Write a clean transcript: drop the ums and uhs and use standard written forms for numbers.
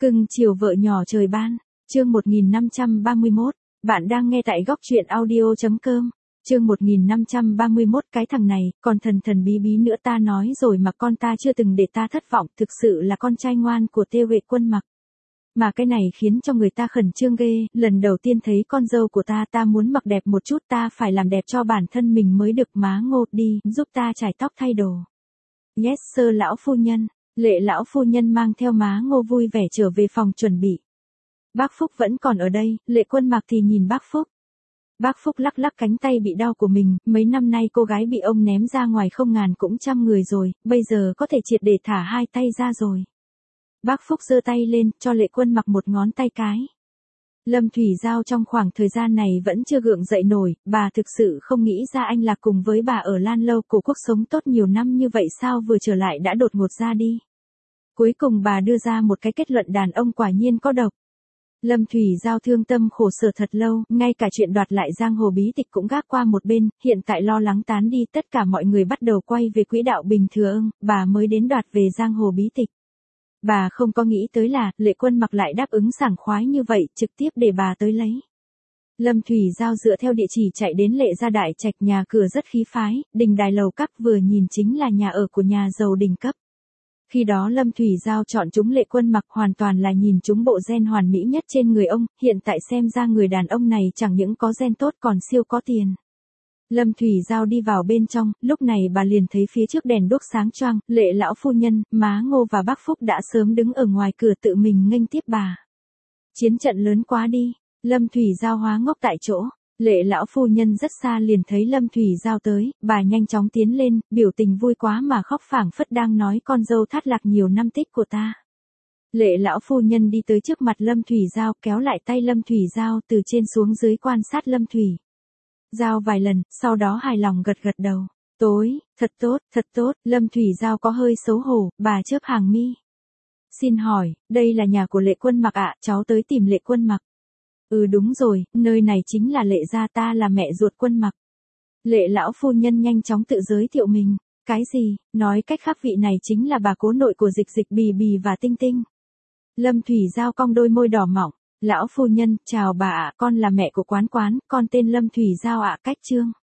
Cưng chiều vợ nhỏ trời ban, chương 1531, bạn đang nghe tại góc truyện audio.com, chương 1531 cái thằng này, còn thần thần bí bí nữa ta nói rồi mà con ta chưa từng để ta thất vọng, thực sự là con trai ngoan của Têu Vệ Quân Mặc. Mà cái này khiến cho người ta khẩn trương ghê, lần đầu tiên thấy con dâu của ta muốn mặc đẹp một chút, ta phải làm đẹp cho bản thân mình mới được. Má Ngô đi, giúp ta chải tóc thay đồ. Yes sir lão phu nhân. Lệ lão phu nhân mang theo má Ngô vui vẻ trở về phòng chuẩn bị. Bác Phúc vẫn còn ở đây, Lệ Quân Mặc thì nhìn bác Phúc. Bác Phúc lắc lắc cánh tay bị đau của mình, mấy năm nay cô gái bị ông ném ra ngoài không ngàn cũng trăm người rồi, bây giờ có thể triệt để thả hai tay ra rồi. Bác Phúc giơ tay lên, cho Lệ Quân Mặc một ngón tay cái. Lâm Thủy Giao trong khoảng thời gian này vẫn chưa gượng dậy nổi, bà thực sự không nghĩ ra anh Lạc cùng với bà ở Lan Lâu Cổ Quốc sống tốt nhiều năm như vậy sao vừa trở lại đã đột ngột ra đi. Cuối cùng bà đưa ra một cái kết luận đàn ông quả nhiên có độc. Lâm Thủy Giao thương tâm khổ sở thật lâu, ngay cả chuyện đoạt lại giang hồ bí tịch cũng gác qua một bên, hiện tại lo lắng tán đi, tất cả mọi người bắt đầu quay về quỹ đạo bình thường, bà mới đến đoạt về giang hồ bí tịch. Bà không có nghĩ tới là, Lệ Quân Mặc lại đáp ứng sảng khoái như vậy, trực tiếp để bà tới lấy. Lâm Thủy Giao dựa theo địa chỉ chạy đến Lệ gia đại trạch, nhà cửa rất khí phái, đình đài lầu các vừa nhìn chính là nhà ở của nhà giàu đỉnh cấp. Khi đó Lâm Thủy Giao chọn chúng Lệ Quân Mặc hoàn toàn là nhìn chúng bộ gen hoàn mỹ nhất trên người ông, hiện tại xem ra người đàn ông này chẳng những có gen tốt còn siêu có tiền. Lâm Thủy Giao đi vào bên trong, lúc này bà liền thấy phía trước đèn đuốc sáng choang, Lệ lão phu nhân, má Ngô và bác Phúc đã sớm đứng ở ngoài cửa tự mình nghênh tiếp bà. Chiến trận lớn quá đi, Lâm Thủy Giao hóa ngốc tại chỗ, Lệ lão phu nhân rất xa liền thấy Lâm Thủy Giao tới, bà nhanh chóng tiến lên, biểu tình vui quá mà khóc phảng phất đang nói con dâu thắt lạc nhiều năm tích của ta. Lệ lão phu nhân đi tới trước mặt Lâm Thủy Giao, kéo lại tay Lâm Thủy Giao từ trên xuống dưới quan sát Lâm Thủy Giao vài lần, sau đó hài lòng gật gật đầu. Thật tốt, Lâm Thủy Giao có hơi xấu hổ, bà chớp hàng mi. Xin hỏi, đây là nhà của Lệ Quân Mặc ạ, cháu tới tìm Lệ Quân Mặc. Ừ đúng rồi, nơi này chính là Lệ gia, ta là mẹ ruột Quân Mặc. Lệ lão phu nhân nhanh chóng tự giới thiệu mình. Cái gì, nói cách khác vị này chính là bà cố nội của Dịch Dịch, Bì Bì và Tinh Tinh. Lâm Thủy Giao cong đôi môi đỏ mọng. Lão phu nhân, chào bà ạ, con là mẹ của Quán Quán, con tên Lâm Thủy Giao ạ, cách Trương.